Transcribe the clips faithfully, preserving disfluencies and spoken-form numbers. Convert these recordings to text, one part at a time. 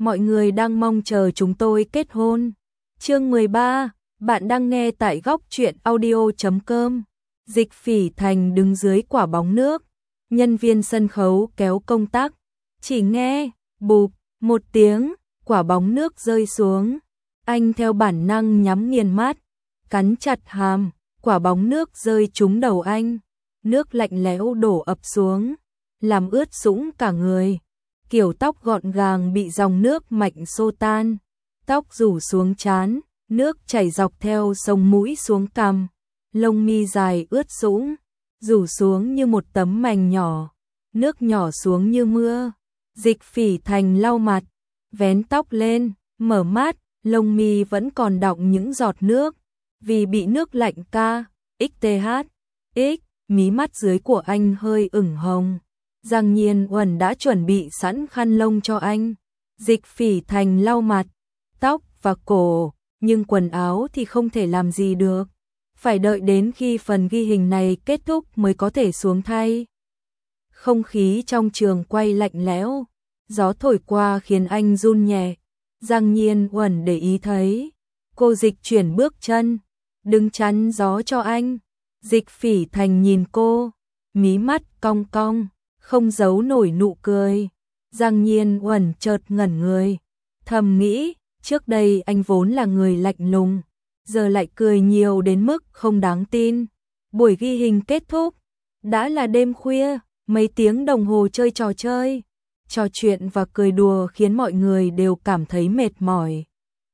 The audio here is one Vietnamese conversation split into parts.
mọi người đang mong chờ chúng tôi kết hôn. Chương mười ba, bạn đang nghe tại góc truyện audio chấm com. Dịch Phỉ Thành đứng dưới quả bóng nước, nhân viên sân khấu kéo công tắc, chỉ nghe bụp một tiếng, quả bóng nước rơi xuống. Anh theo bản năng nhắm nghiền mắt, cắn chặt hàm, quả bóng nước rơi trúng đầu anh, nước lạnh lẽo đổ ập xuống, làm ướt sũng cả người. Kiểu tóc gọn gàng bị dòng nước mạnh xô tan, tóc rủ xuống trán, nước chảy dọc theo sống mũi xuống cằm, lông mi dài ướt sũng, rủ xuống như một tấm mành nhỏ, nước nhỏ xuống như mưa. Dịch Phỉ Thành lau mặt, vén tóc lên, mở mắt, lông mi vẫn còn đọng những giọt nước, vì bị nước lạnh ca, xth, x, mí mắt dưới của anh hơi ửng hồng. Giang Nhiên Uẩn đã chuẩn bị sẵn khăn lông cho anh. Dịch Phỉ Thành lau mặt, tóc và cổ, nhưng quần áo thì không thể làm gì được. Phải đợi đến khi phần ghi hình này kết thúc mới có thể xuống thay. Không khí trong trường quay lạnh lẽo, gió thổi qua khiến anh run nhẹ. Giang Nhiên Uẩn để ý thấy, cô dịch chuyển bước chân, đứng chắn gió cho anh. Dịch Phỉ Thành nhìn cô, mí mắt cong cong, không giấu nổi nụ cười. Giang Nhiên Uẩn chợt ngẩn người, thầm nghĩ, trước đây anh vốn là người lạnh lùng, giờ lại cười nhiều đến mức không đáng tin. Buổi ghi hình kết thúc, đã là đêm khuya, mấy tiếng đồng hồ chơi trò chơi, trò chuyện và cười đùa khiến mọi người đều cảm thấy mệt mỏi.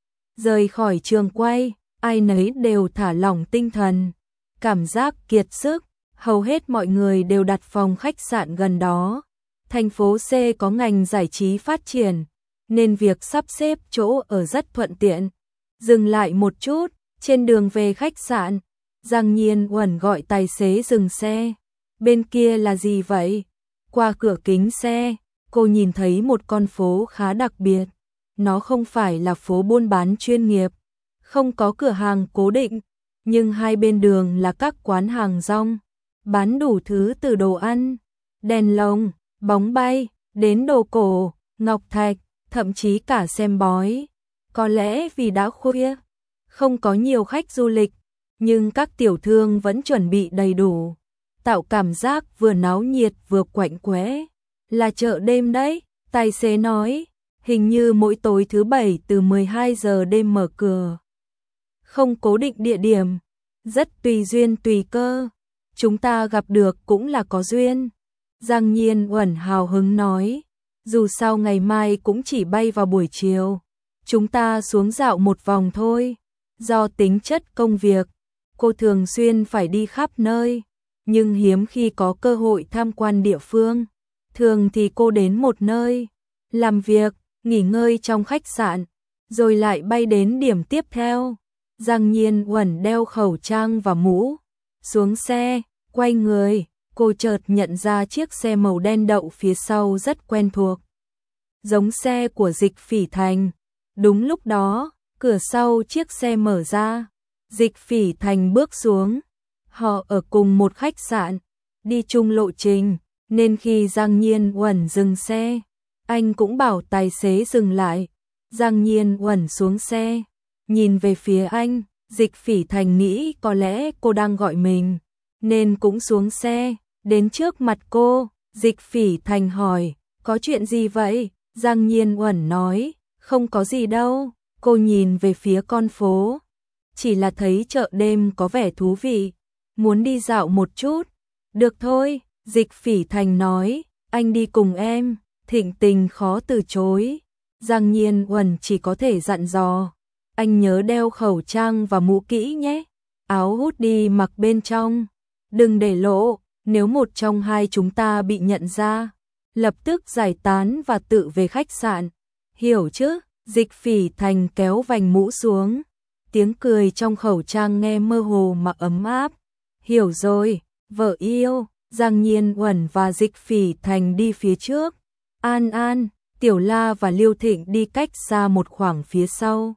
Rời khỏi trường quay, ai nấy đều thả lỏng tinh thần, cảm giác kiệt sức. Hầu hết mọi người đều đặt phòng khách sạn gần đó. Thành phố C có ngành giải trí phát triển, nên việc sắp xếp chỗ ở rất thuận tiện. Dừng lại một chút, trên đường về khách sạn, Giang Nhiên Uẩn gọi tài xế dừng xe. Bên kia là gì vậy? Qua cửa kính xe, cô nhìn thấy một con phố khá đặc biệt. Nó không phải là phố buôn bán chuyên nghiệp, không có cửa hàng cố định, nhưng hai bên đường là các quán hàng rong, bán đủ thứ từ đồ ăn, đèn lồng, bóng bay, đến đồ cổ, ngọc thạch, thậm chí cả xem bói. Có lẽ vì đã khuya, không có nhiều khách du lịch, nhưng các tiểu thương vẫn chuẩn bị đầy đủ, tạo cảm giác vừa náo nhiệt vừa quạnh quẽ. Là chợ đêm đấy, tài xế nói, hình như mỗi tối thứ bảy từ mười hai giờ đêm mở cửa. Không cố định địa điểm, rất tùy duyên tùy cơ. Chúng ta gặp được cũng là có duyên. Giang Nhiên Uẩn hào hứng nói, dù sao ngày mai cũng chỉ bay vào buổi chiều. Chúng ta xuống dạo một vòng thôi. Do tính chất công việc, cô thường xuyên phải đi khắp nơi, nhưng hiếm khi có cơ hội tham quan địa phương. Thường thì cô đến một nơi, làm việc, nghỉ ngơi trong khách sạn, rồi lại bay đến điểm tiếp theo. Giang Nhiên Uẩn đeo khẩu trang và mũ, xuống xe, quay người, cô chợt nhận ra chiếc xe màu đen đậu phía sau rất quen thuộc. Giống xe của Dịch Phỉ Thành. Đúng lúc đó, cửa sau chiếc xe mở ra, Dịch Phỉ Thành bước xuống. Họ ở cùng một khách sạn, đi chung lộ trình, nên khi Giang Nhiên Uẩn dừng xe, anh cũng bảo tài xế dừng lại. Giang Nhiên Uẩn xuống xe, nhìn về phía anh. Dịch Phỉ Thành nghĩ có lẽ cô đang gọi mình, nên cũng xuống xe, đến trước mặt cô. Dịch Phỉ Thành hỏi, có chuyện gì vậy? Giang Nhiên Uẩn nói, không có gì đâu. Cô nhìn về phía con phố, chỉ là thấy chợ đêm có vẻ thú vị, muốn đi dạo một chút. Được thôi, Dịch Phỉ Thành nói, anh đi cùng em. Thịnh tình khó từ chối. Giang Nhiên Uẩn chỉ có thể dặn dò, anh nhớ đeo khẩu trang và mũ kỹ nhé. Áo hoodie mặc bên trong, đừng để lộ, nếu một trong hai chúng ta bị nhận ra, lập tức giải tán và tự về khách sạn. Hiểu chứ? Dịch Phỉ Thành kéo vành mũ xuống, tiếng cười trong khẩu trang nghe mơ hồ mà ấm áp. Hiểu rồi, vợ yêu. Giang Nhiên Uẩn và Dịch Phỉ Thành đi phía trước. An An, Tiểu La và Liêu Thịnh đi cách xa một khoảng phía sau.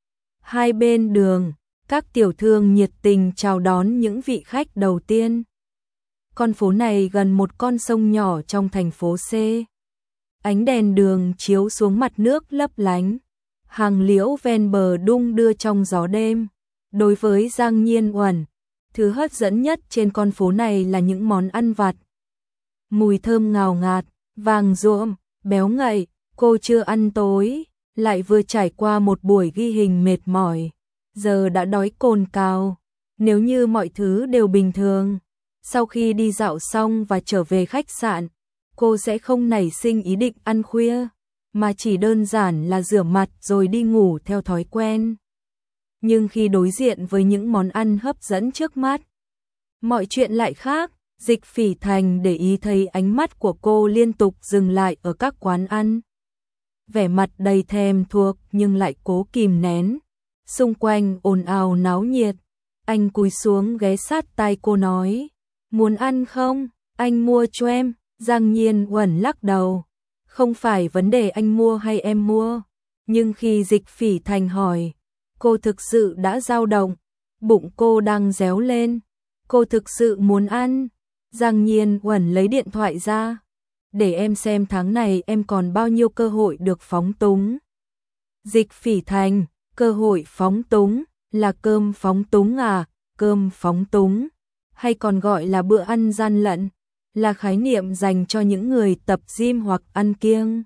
Hai bên đường, các tiểu thương nhiệt tình chào đón những vị khách đầu tiên. Con phố này gần một con sông nhỏ trong thành phố C. Ánh đèn đường chiếu xuống mặt nước lấp lánh, hàng liễu ven bờ đung đưa trong gió đêm. Đối với Giang Nhiên Uẩn, thứ hấp dẫn nhất trên con phố này là những món ăn vặt. Mùi thơm ngào ngạt, vàng ruộm, béo ngậy, cô chưa ăn tối, lại vừa trải qua một buổi ghi hình mệt mỏi, giờ đã đói cồn cào. Nếu như mọi thứ đều bình thường, sau khi đi dạo xong và trở về khách sạn, cô sẽ không nảy sinh ý định ăn khuya, mà chỉ đơn giản là rửa mặt rồi đi ngủ theo thói quen. Nhưng khi đối diện với những món ăn hấp dẫn trước mắt, mọi chuyện lại khác. Dịch Phỉ Thành để ý thấy ánh mắt của cô liên tục dừng lại ở các quán ăn. Vẻ mặt đầy thèm thuồng nhưng lại cố kìm nén. Xung quanh ồn ào náo nhiệt. Anh cúi xuống ghé sát tai cô nói, muốn ăn không? Anh mua cho em. Giang Nhiên Uẩn lắc đầu. Không phải vấn đề anh mua hay em mua. Nhưng khi Dịch Phỉ Thành hỏi, cô thực sự đã dao động. Bụng cô đang réo lên. Cô thực sự muốn ăn. Giang Nhiên Uẩn lấy điện thoại ra. Để em xem tháng này em còn bao nhiêu cơ hội được phóng túng. Dịch Phỉ Thành, cơ hội phóng túng, là cơm phóng túng à? Cơm phóng túng, hay còn gọi là bữa ăn gian lận, là khái niệm dành cho những người tập gym hoặc ăn kiêng.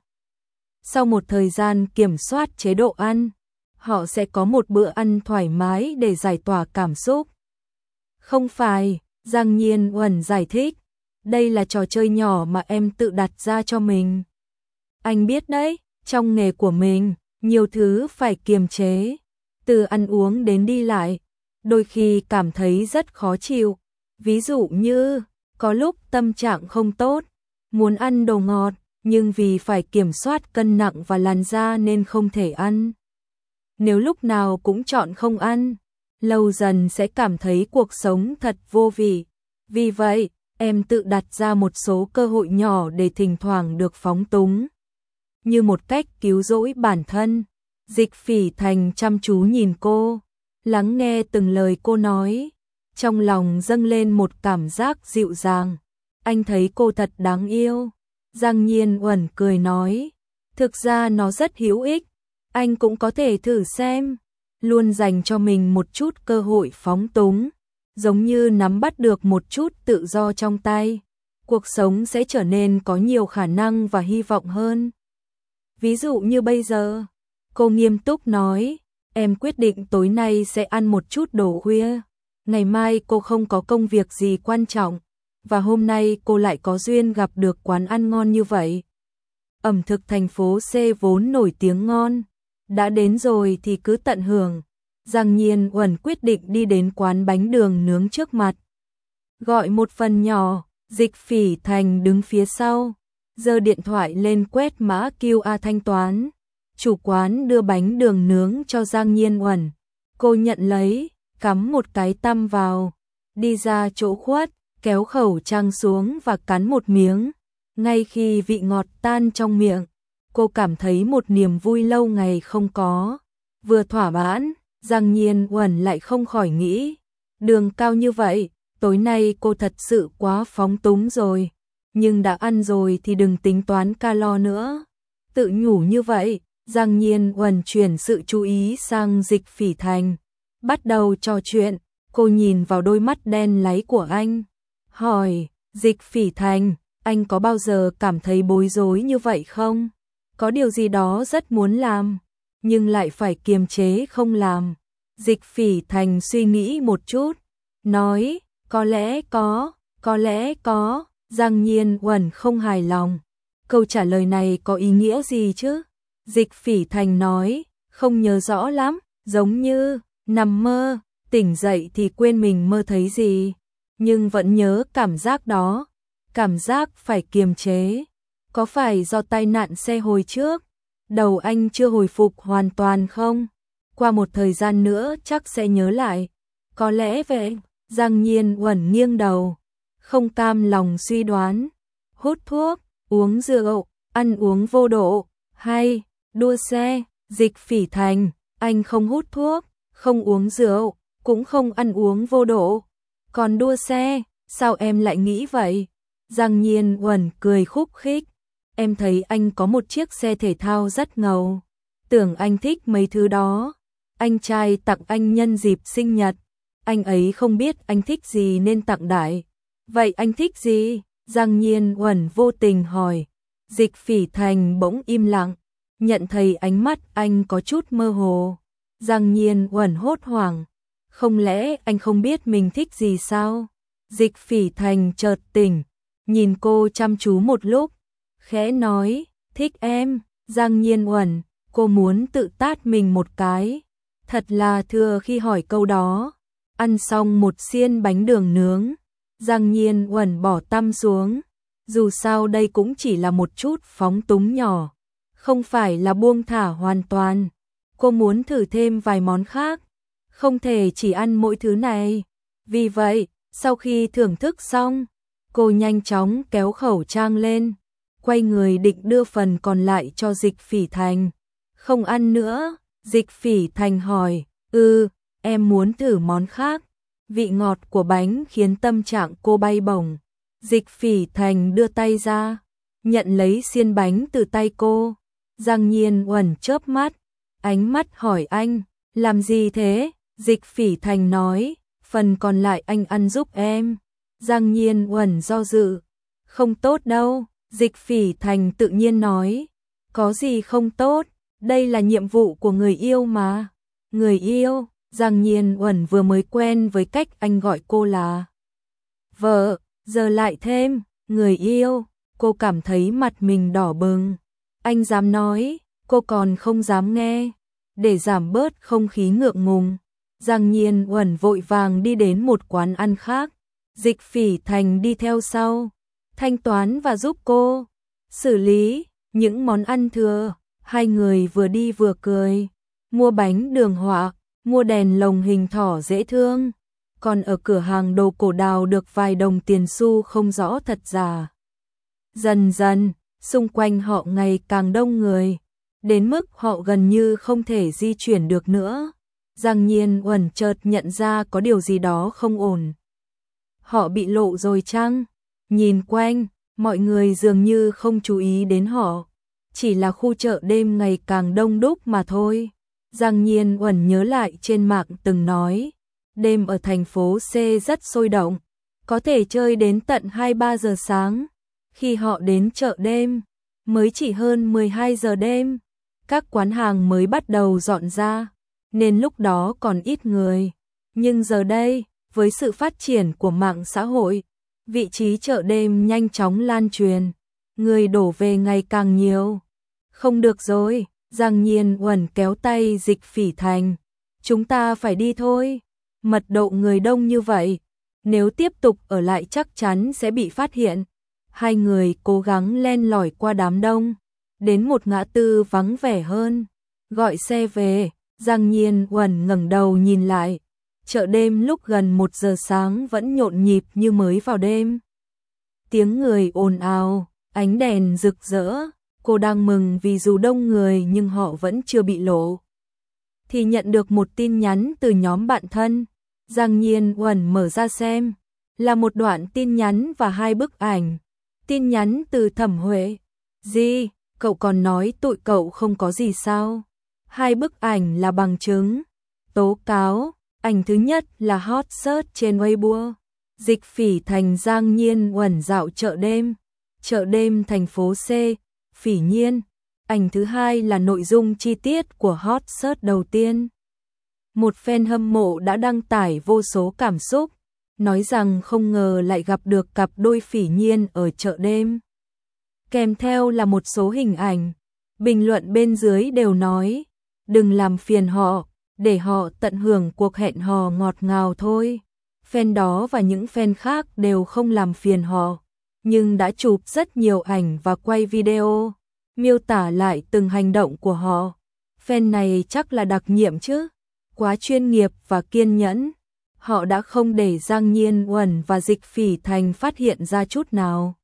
Sau một thời gian kiểm soát chế độ ăn, họ sẽ có một bữa ăn thoải mái để giải tỏa cảm xúc. Không phải, Giang Nhiên Uẩn giải thích, đây là trò chơi nhỏ mà em tự đặt ra cho mình. Anh biết đấy, trong nghề của mình, nhiều thứ phải kiềm chế, từ ăn uống đến đi lại, đôi khi cảm thấy rất khó chịu. Ví dụ như, có lúc tâm trạng không tốt, muốn ăn đồ ngọt, nhưng vì phải kiểm soát cân nặng và làn da nên không thể ăn. Nếu lúc nào cũng chọn không ăn, lâu dần sẽ cảm thấy cuộc sống thật vô vị. Vì vậy, em tự đặt ra một số cơ hội nhỏ để thỉnh thoảng được phóng túng, như một cách cứu rỗi bản thân. Dịch Phỉ Thành chăm chú nhìn cô, lắng nghe từng lời cô nói, trong lòng dâng lên một cảm giác dịu dàng. Anh thấy cô thật đáng yêu. Giang Nhiên Uẩn cười nói, thực ra nó rất hữu ích, anh cũng có thể thử xem. Luôn dành cho mình một chút cơ hội phóng túng, giống như nắm bắt được một chút tự do trong tay, cuộc sống sẽ trở nên có nhiều khả năng và hy vọng hơn. Ví dụ như bây giờ, cô nghiêm túc nói, em quyết định tối nay sẽ ăn một chút đồ khuya. Ngày mai cô không có công việc gì quan trọng, và hôm nay cô lại có duyên gặp được quán ăn ngon như vậy. Ẩm thực thành phố C vốn nổi tiếng ngon, đã đến rồi thì cứ tận hưởng. Giang Nhiên Uẩn quyết định đi đến quán bánh đường nướng trước mặt. Gọi một phần nhỏ, Dịch Phỉ Thành đứng phía sau, giơ điện thoại lên quét mã quy rờ thanh toán. Chủ quán đưa bánh đường nướng cho Giang Nhiên Uẩn. Cô nhận lấy, cắm một cái tăm vào, đi ra chỗ khuất, kéo khẩu trang xuống và cắn một miếng. Ngay khi vị ngọt tan trong miệng, cô cảm thấy một niềm vui lâu ngày không có. Vừa thỏa mãn, Giang Nhiên Uẩn lại không khỏi nghĩ, đường cao như vậy, tối nay cô thật sự quá phóng túng rồi. Nhưng đã ăn rồi thì đừng tính toán calo nữa. Tự nhủ như vậy, Giang Nhiên Uẩn chuyển sự chú ý sang Dịch Phỉ Thành. Bắt đầu trò chuyện, cô nhìn vào đôi mắt đen láy của anh, hỏi, Dịch Phỉ Thành, anh có bao giờ cảm thấy bối rối như vậy không? Có điều gì đó rất muốn làm, nhưng lại phải kiềm chế không làm. Dịch Phỉ Thành suy nghĩ một chút, nói, có lẽ có, có lẽ có. Giang Nhiên Uẩn không hài lòng. Câu trả lời này có ý nghĩa gì chứ? Dịch Phỉ Thành nói, không nhớ rõ lắm, giống như nằm mơ, tỉnh dậy thì quên mình mơ thấy gì, nhưng vẫn nhớ cảm giác đó, cảm giác phải kiềm chế. Có phải do tai nạn xe hồi trước, đầu anh chưa hồi phục hoàn toàn không? Qua một thời gian nữa chắc sẽ nhớ lại. Có lẽ vậy. Giang Nhiên Uẩn nghiêng đầu, không cam lòng suy đoán. Hút thuốc, uống rượu, ăn uống vô độ, hay đua xe? Dịch Phỉ Thành, anh không hút thuốc, không uống rượu, cũng không ăn uống vô độ. Còn đua xe, sao em lại nghĩ vậy? Giang Nhiên Uẩn cười khúc khích. em thấy anh có một chiếc xe thể thao rất ngầu. Tưởng anh thích mấy thứ đó. Anh trai tặng anh nhân dịp sinh nhật. Anh ấy không biết anh thích gì nên tặng đại. Vậy anh thích gì? Giang Nhiên Uẩn vô tình hỏi. Dịch Phỉ Thành bỗng im lặng, nhận thấy ánh mắt anh có chút mơ hồ. Giang Nhiên Uẩn hốt hoảng. Không lẽ anh không biết mình thích gì sao? Dịch Phỉ Thành chợt tỉnh, nhìn cô chăm chú một lúc, khẽ nói, thích em. Giang Nhiên Uẩn, cô muốn tự tát mình một cái. Thật là thừa khi hỏi câu đó. Ăn xong một xiên bánh đường nướng, Giang Nhiên Uẩn bỏ tăm xuống. Dù sao đây cũng chỉ là một chút phóng túng nhỏ, không phải là buông thả hoàn toàn. Cô muốn thử thêm vài món khác, không thể chỉ ăn mỗi thứ này. Vì vậy, sau khi thưởng thức xong, cô nhanh chóng kéo khẩu trang lên, quay người định đưa phần còn lại cho Dịch Phỉ Thành. Không ăn nữa, Dịch Phỉ Thành hỏi, ừ, em muốn thử món khác. Vị ngọt của bánh khiến tâm trạng cô bay bổng. Dịch Phỉ Thành đưa tay ra, nhận lấy xiên bánh từ tay cô. Giang Nhiên Uẩn chớp mắt, ánh mắt hỏi anh, làm gì thế? Dịch Phỉ Thành nói, phần còn lại anh ăn giúp em. Giang Nhiên Uẩn do dự, không tốt đâu. Dịch Phỉ Thành tự nhiên nói, có gì không tốt, đây là nhiệm vụ của người yêu mà. Người yêu? Giang Nhiên Uẩn vừa mới quen với cách anh gọi cô là vợ, giờ lại thêm người yêu, cô cảm thấy mặt mình đỏ bừng. Anh dám nói, cô còn không dám nghe. Để giảm bớt không khí ngượng ngùng, Giang Nhiên Uẩn vội vàng đi đến một quán ăn khác. Dịch Phỉ Thành đi theo sau, thanh toán và giúp cô xử lý những món ăn thừa. Hai người vừa đi vừa cười, mua bánh đường họa, mua đèn lồng hình thỏ dễ thương, còn ở cửa hàng đồ cổ đào được vài đồng tiền xu không rõ thật giả. Dần dần, xung quanh họ ngày càng đông người, đến mức họ gần như không thể di chuyển được nữa. Giang Nhiên Uẩn chợt nhận ra có điều gì đó không ổn. Họ bị lộ rồi chăng? Nhìn quanh, mọi người dường như không chú ý đến họ, chỉ là khu chợ đêm ngày càng đông đúc mà thôi. Giang Nhiên Uẩn nhớ lại trên mạng từng nói, đêm ở thành phố C rất sôi động, có thể chơi đến tận hai ba giờ sáng. Khi họ đến chợ đêm, mới chỉ hơn mười hai giờ đêm, các quán hàng mới bắt đầu dọn ra, nên lúc đó còn ít người. Nhưng giờ đây, với sự phát triển của mạng xã hội, vị trí chợ đêm nhanh chóng lan truyền, người đổ về ngày càng nhiều. Không được rồi, Giang Nhiên Uẩn kéo tay Dịch Phỉ Thành, chúng ta phải đi thôi. Mật độ người đông như vậy, nếu tiếp tục ở lại chắc chắn sẽ bị phát hiện. Hai người cố gắng len lỏi qua đám đông, đến một ngã tư vắng vẻ hơn, gọi xe về. Giang Nhiên Uẩn ngẩng đầu nhìn lại, chợ đêm lúc gần một giờ sáng vẫn nhộn nhịp như mới vào đêm. Tiếng người ồn ào, ánh đèn rực rỡ, cô đang mừng vì dù đông người nhưng họ vẫn chưa bị lộ. Thì nhận được một tin nhắn từ nhóm bạn thân. Giang Nhiên Uẩn mở ra xem, là một đoạn tin nhắn và hai bức ảnh. Tin nhắn từ Thẩm Huệ. Gì, cậu còn nói tụi cậu không có gì sao? Hai bức ảnh là bằng chứng, tố cáo. Ảnh thứ nhất là hot search trên Weibo. Dịch Phỉ Thành Giang Nhiên Uẩn dạo chợ đêm. Chợ đêm thành phố C, Phỉ Nhiên. Ảnh thứ hai là nội dung chi tiết của hot search đầu tiên. Một fan hâm mộ đã đăng tải vô số cảm xúc, nói rằng không ngờ lại gặp được cặp đôi Phỉ Nhiên ở chợ đêm. Kèm theo là một số hình ảnh. Bình luận bên dưới đều nói, đừng làm phiền họ, để họ tận hưởng cuộc hẹn hò ngọt ngào thôi. Fan đó và những fan khác đều không làm phiền họ, nhưng đã chụp rất nhiều ảnh và quay video, miêu tả lại từng hành động của họ. Fan này chắc là đặc nhiệm chứ, quá chuyên nghiệp và kiên nhẫn. Họ đã không để Giang Nhiên Uẩn và Dịch Phỉ Thành phát hiện ra chút nào.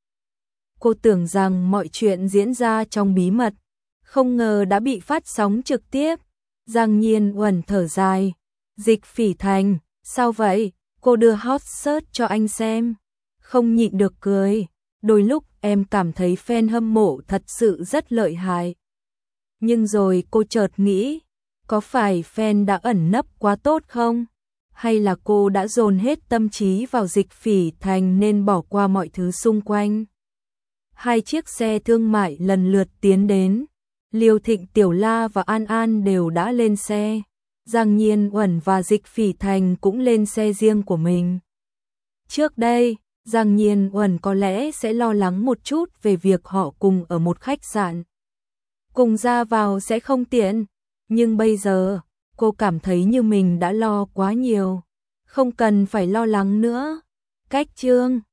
Cô tưởng rằng mọi chuyện diễn ra trong bí mật, không ngờ đã bị phát sóng trực tiếp. Giang Nhiên Uẩn thở dài. Dịch Phỉ Thành, sao vậy? Cô đưa hot search cho anh xem. Không nhịn được cười. Đôi lúc em cảm thấy fan hâm mộ thật sự rất lợi hại. Nhưng rồi cô chợt nghĩ, có phải fan đã ẩn nấp quá tốt không? Hay là cô đã dồn hết tâm trí vào Dịch Phỉ Thành nên bỏ qua mọi thứ xung quanh? Hai chiếc xe thương mại lần lượt tiến đến. Liêu Thịnh, Tiểu La và An An đều đã lên xe. Giang Nhiên Uẩn và Dịch Phỉ Thành cũng lên xe riêng của mình. Trước đây, Giang Nhiên Uẩn có lẽ sẽ lo lắng một chút về việc họ cùng ở một khách sạn. Cùng ra vào sẽ không tiện, nhưng bây giờ, cô cảm thấy như mình đã lo quá nhiều. Không cần phải lo lắng nữa. Cách chương